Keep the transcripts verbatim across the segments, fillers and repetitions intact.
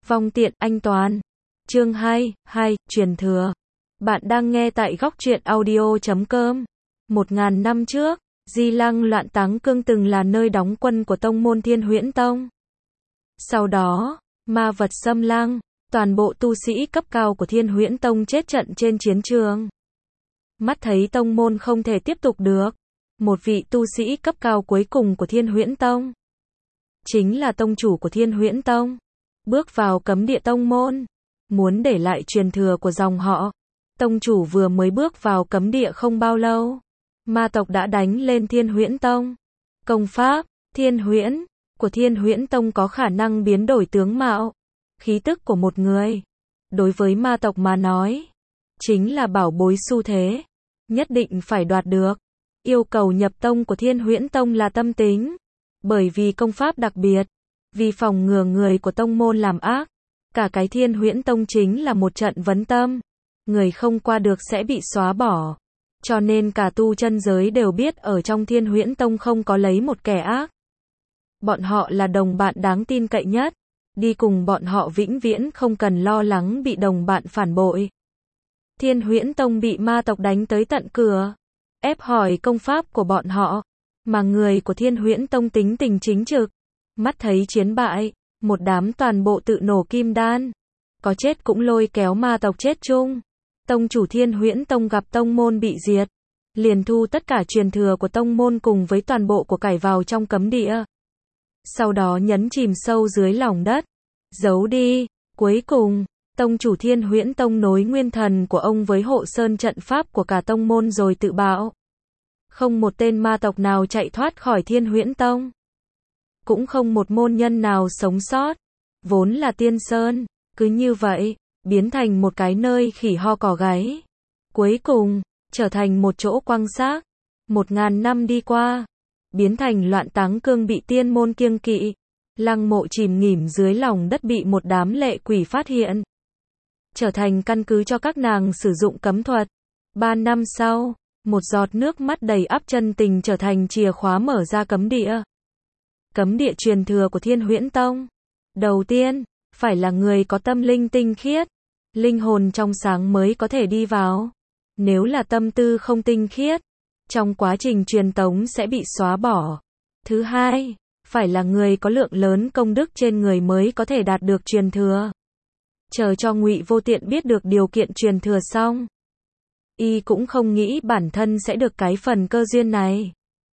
Vong tiện anh Toàn. Chương hai, hai, truyền thừa. Bạn đang nghe tại góc truyện audio chấm com. Một ngàn năm trước, Di Lăng Loạn Táng Cương từng là nơi đóng quân của tông môn Thiên Huyễn Tông. Sau đó, ma vật xâm lăng, toàn bộ tu sĩ cấp cao của Thiên Huyễn Tông chết trận trên chiến trường. Mắt thấy tông môn không thể tiếp tục được, một vị tu sĩ cấp cao cuối cùng của Thiên Huyễn Tông, chính là tông chủ của Thiên Huyễn Tông, bước vào cấm địa tông môn, muốn để lại truyền thừa của dòng họ. Tông chủ vừa mới bước vào cấm địa không bao lâu, ma tộc đã đánh lên Thiên Huyễn Tông. Công pháp Thiên Huyễn của Thiên Huyễn Tông có khả năng biến đổi tướng mạo, khí tức của một người. Đối với ma tộc mà nói, chính là bảo bối xu thế, nhất định phải đoạt được. Yêu cầu nhập tông của Thiên Huyễn Tông là tâm tính, bởi vì công pháp đặc biệt, vì phòng ngừa người của tông môn làm ác. Cả cái Thiên Huyễn Tông chính là một trận vấn tâm, người không qua được sẽ bị xóa bỏ. Cho nên cả tu chân giới đều biết ở trong Thiên Huyễn Tông không có lấy một kẻ ác. Bọn họ là đồng bạn đáng tin cậy nhất, đi cùng bọn họ vĩnh viễn không cần lo lắng bị đồng bạn phản bội. Thiên Huyễn Tông bị ma tộc đánh tới tận cửa, ép hỏi công pháp của bọn họ, mà người của Thiên Huyễn Tông tính tình chính trực, mắt thấy chiến bại, một đám toàn bộ tự nổ kim đan, có chết cũng lôi kéo ma tộc chết chung. Tông chủ Thiên Huyễn Tông gặp tông môn bị diệt, liền thu tất cả truyền thừa của tông môn cùng với toàn bộ của cải vào trong cấm địa. Sau đó nhấn chìm sâu dưới lòng đất, giấu đi. Cuối cùng, tông chủ Thiên Huyễn Tông nối nguyên thần của ông với hộ sơn trận pháp của cả tông môn rồi tự bạo. Không một tên ma tộc nào chạy thoát khỏi Thiên Huyễn Tông, cũng không một môn nhân nào sống sót. Vốn là tiên sơn, cứ như vậy, biến thành một cái nơi khỉ ho cỏ gáy. Cuối cùng, trở thành một chỗ quang xác. Một ngàn năm đi qua, biến thành Loạn Táng Cương bị tiên môn kiêng kỵ. Lăng mộ chìm nghỉm dưới lòng đất bị một đám lệ quỷ phát hiện, trở thành căn cứ cho các nàng sử dụng cấm thuật. Ba năm sau, một giọt nước mắt đầy ắp chân tình trở thành chìa khóa mở ra cấm địa. Cấm địa truyền thừa của Thiên Huyễn Tông. Đầu tiên, phải là người có tâm linh tinh khiết, linh hồn trong sáng mới có thể đi vào. Nếu là tâm tư không tinh khiết, trong quá trình truyền tống sẽ bị xóa bỏ. Thứ hai, phải là người có lượng lớn công đức trên người mới có thể đạt được truyền thừa. Chờ cho Ngụy Vô Tiện biết được điều kiện truyền thừa xong, y cũng không nghĩ bản thân sẽ được cái phần cơ duyên này.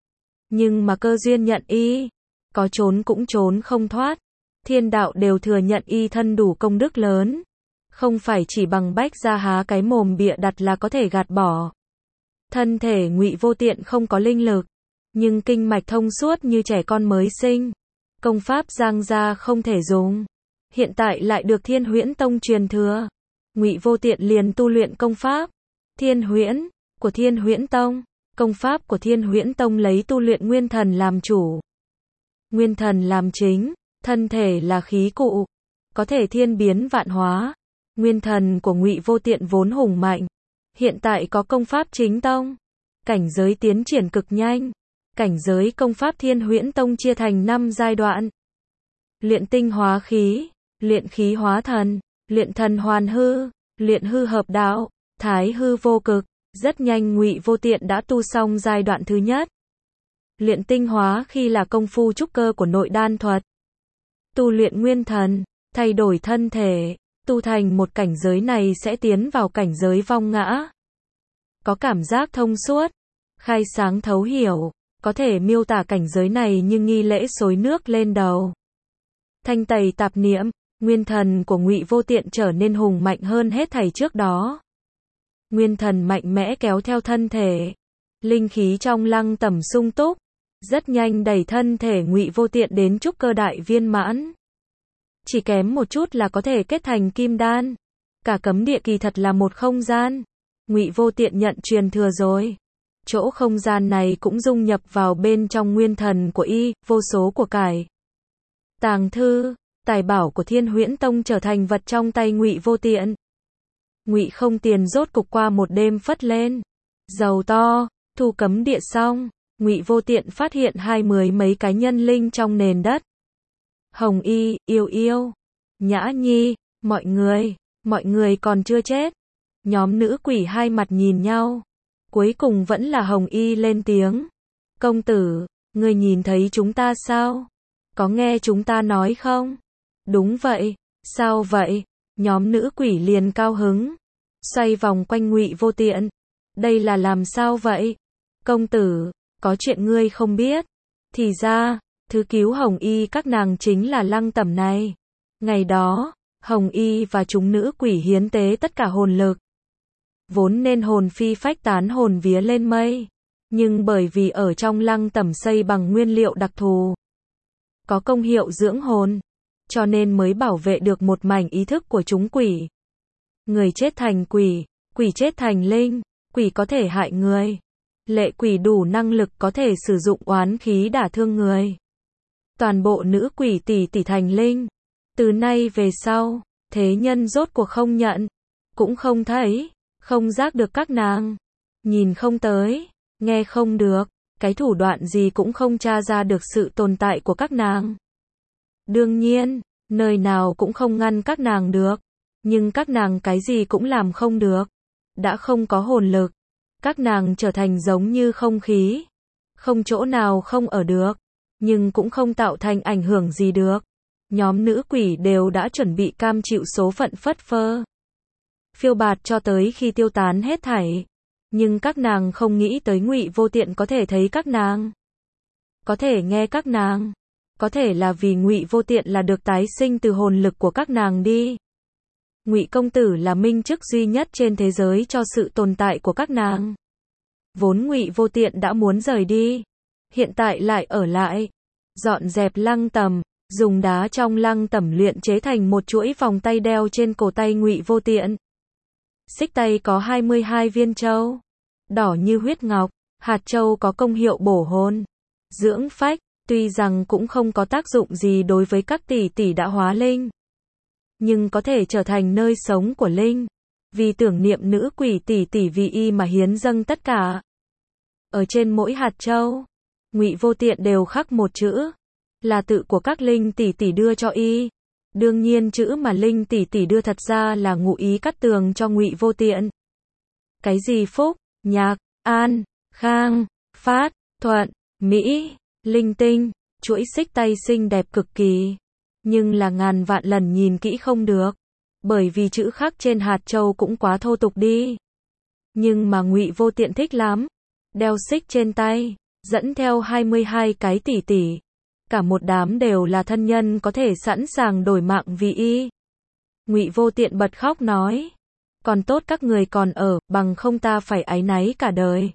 Nhưng mà cơ duyên nhận y, có trốn cũng trốn không thoát. Thiên đạo đều thừa nhận y thân đủ công đức lớn, không phải chỉ bằng bách ra há cái mồm bịa đặt là có thể gạt bỏ. Thân thể Ngụy Vô Tiện không có linh lực, nhưng kinh mạch thông suốt như trẻ con mới sinh. Công pháp giang ra không thể dùng, hiện tại lại được Thiên Huyễn Tông truyền thừa. Ngụy Vô Tiện liền tu luyện công pháp Thiên Huyễn của Thiên Huyễn Tông. Công pháp của Thiên Huyễn Tông lấy tu luyện nguyên thần làm chủ, nguyên thần làm chính, thân thể là khí cụ, có thể thiên biến vạn hóa. Nguyên thần của Ngụy Vô Tiện vốn hùng mạnh, hiện tại có công pháp chính tông, cảnh giới tiến triển cực nhanh. Cảnh giới công pháp Thiên Huyễn Tông chia thành năm giai đoạn: luyện tinh hóa khí, luyện khí hóa thần, luyện thần hoàn hư, luyện hư hợp đạo, thái hư vô cực. Rất nhanh Ngụy Vô Tiện đã tu xong giai đoạn thứ nhất. Luyện tinh hóa khi là công phu trúc cơ của nội đan thuật. Tu luyện nguyên thần, thay đổi thân thể, tu thành một cảnh giới này sẽ tiến vào cảnh giới vong ngã. Có cảm giác thông suốt, khai sáng thấu hiểu, có thể miêu tả cảnh giới này như nghi lễ xối nước lên đầu. Thanh tẩy tạp niệm, nguyên thần của Ngụy Vô Tiện trở nên hùng mạnh hơn hết thảy trước đó. Nguyên thần mạnh mẽ kéo theo thân thể, linh khí trong lăng tẩm sung túc, rất nhanh đẩy thân thể Ngụy Vô Tiện đến trúc cơ đại viên mãn. Chỉ kém một chút là có thể kết thành kim đan. Cả cấm địa kỳ thật là một không gian. Ngụy Vô Tiện nhận truyền thừa rồi. Chỗ không gian này cũng dung nhập vào bên trong nguyên thần của y, vô số của cải, tàng thư, tài bảo của Thiên Huyễn Tông trở thành vật trong tay Ngụy Vô Tiện. Ngụy Không Tiền rốt cục qua một đêm phất lên, giàu to. Thu cấm địa xong, Ngụy Vô Tiện phát hiện hai mười mấy cái nhân linh trong nền đất. Hồng Y, Yêu Yêu, Nhã Nhi, mọi người, mọi người còn chưa chết. Nhóm nữ quỷ hai mặt nhìn nhau. Cuối cùng vẫn là Hồng Y lên tiếng. Công tử, ngươi nhìn thấy chúng ta sao? Có nghe chúng ta nói không? Đúng vậy, sao vậy? Nhóm nữ quỷ liền cao hứng. Xoay vòng quanh Ngụy Vô Tiện. Đây là làm sao vậy? Công tử, có chuyện ngươi không biết. Thì ra, thứ cứu Hồng Y các nàng chính là Lăng Tẩm này. Ngày đó, Hồng Y và chúng nữ quỷ hiến tế tất cả hồn lực. Vốn nên hồn phi phách tán hồn vía lên mây. Nhưng bởi vì ở trong Lăng Tẩm xây bằng nguyên liệu đặc thù, có công hiệu dưỡng hồn, cho nên mới bảo vệ được một mảnh ý thức của chúng quỷ. Người chết thành quỷ, quỷ chết thành linh, quỷ có thể hại người. Lệ quỷ đủ năng lực có thể sử dụng oán khí đả thương người. Toàn bộ nữ quỷ tỷ tỷ thành linh. Từ nay về sau, thế nhân rốt cuộc không nhận, cũng không thấy, không giác được các nàng. Nhìn không tới, nghe không được, cái thủ đoạn gì cũng không tra ra được sự tồn tại của các nàng. Đương nhiên, nơi nào cũng không ngăn các nàng được. Nhưng các nàng cái gì cũng làm không được. Đã không có hồn lực. Các nàng trở thành giống như không khí. Không chỗ nào không ở được. Nhưng cũng không tạo thành ảnh hưởng gì được. Nhóm nữ quỷ đều đã chuẩn bị cam chịu số phận phất phơ. Phiêu bạt cho tới khi tiêu tán hết thảy. Nhưng các nàng không nghĩ tới Ngụy Vô Tiện có thể thấy các nàng. Có thể nghe các nàng. Có thể là vì Ngụy Vô Tiện là được tái sinh từ hồn lực của các nàng đi. Ngụy công tử là minh chứng duy nhất trên thế giới cho sự tồn tại của các nàng. Vốn Ngụy Vô Tiện đã muốn rời đi, hiện tại lại ở lại, dọn dẹp Lăng Tẩm, dùng đá trong Lăng Tẩm luyện chế thành một chuỗi vòng tay đeo trên cổ tay Ngụy Vô Tiện. Xích tay có hai mươi hai viên châu, đỏ như huyết ngọc, hạt châu có công hiệu bổ hồn, dưỡng phách, tuy rằng cũng không có tác dụng gì đối với các tỷ tỷ đã hóa linh, nhưng có thể trở thành nơi sống của linh. Vì tưởng niệm nữ quỷ tỷ tỷ vì y mà hiến dâng tất cả. Ở trên mỗi hạt châu, Ngụy Vô Tiện đều khắc một chữ, là tự của các linh tỷ tỷ đưa cho y. Đương nhiên chữ mà linh tỷ tỷ đưa thật ra là ngụ ý cắt tường cho Ngụy Vô Tiện. Cái gì phúc, nhạc, an, khang, phát, thuận, mỹ, linh tinh, chuỗi xích tay xinh đẹp cực kỳ. Nhưng là ngàn vạn lần nhìn kỹ không được. Bởi vì chữ khắc trên hạt châu cũng quá thô tục đi. Nhưng mà Ngụy Vô Tiện thích lắm. Đeo xích trên tay, dẫn theo hai mươi hai cái tỷ tỷ. Cả một đám đều là thân nhân có thể sẵn sàng đổi mạng vì y. Ngụy Vô Tiện bật khóc nói. Còn tốt các người còn ở, bằng không ta phải áy náy cả đời.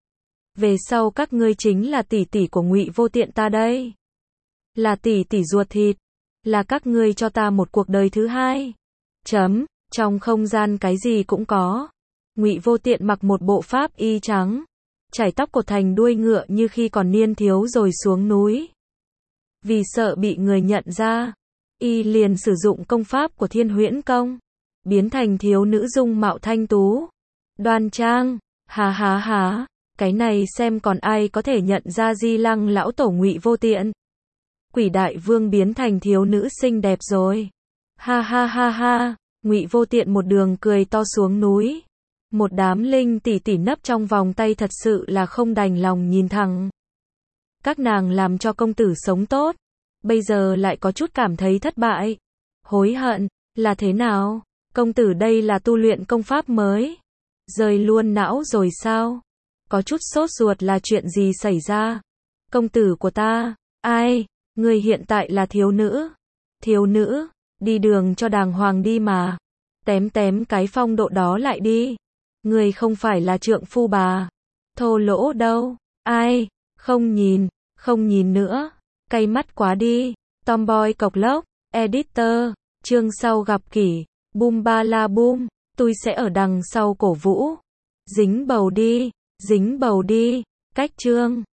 Về sau các ngươi chính là tỷ tỷ của Ngụy Vô Tiện ta đây. Là tỷ tỷ ruột thịt. Là các ngươi cho ta một cuộc đời thứ hai. Chấm, trong không gian cái gì cũng có. Ngụy Vô Tiện mặc một bộ pháp y trắng, chải tóc cột thành đuôi ngựa như khi còn niên thiếu rồi xuống núi. Vì sợ bị người nhận ra, y liền sử dụng công pháp của Thiên Huyễn Công, biến thành thiếu nữ dung mạo thanh tú, đoan trang, hà hà hà, cái này xem còn ai có thể nhận ra Di Lăng lão tổ Ngụy Vô Tiện. Quỷ đại vương biến thành thiếu nữ xinh đẹp rồi. Ha ha ha ha, Ngụy Vô Tiện một đường cười to xuống núi. Một đám linh tỷ tỷ nấp trong vòng tay thật sự là không đành lòng nhìn thẳng. Các nàng làm cho công tử sống tốt, bây giờ lại có chút cảm thấy thất bại. Hối hận, là thế nào? Công tử đây là tu luyện công pháp mới. Rời luôn não rồi sao? Có chút sốt ruột là chuyện gì xảy ra? Công tử của ta, ai? Người hiện tại là thiếu nữ. Thiếu nữ, đi đường cho đàng hoàng đi mà. Tém tém cái phong độ đó lại đi. Người không phải là trượng phu bà. Thô lỗ đâu. Ai? Không nhìn, không nhìn nữa. Cay mắt quá đi. Tomboy cộc lốc, editor, chương sau gặp kỷ. Boom ba la boom. Tôi sẽ ở đằng sau cổ vũ. Dính bầu đi, dính bầu đi. Cách chương.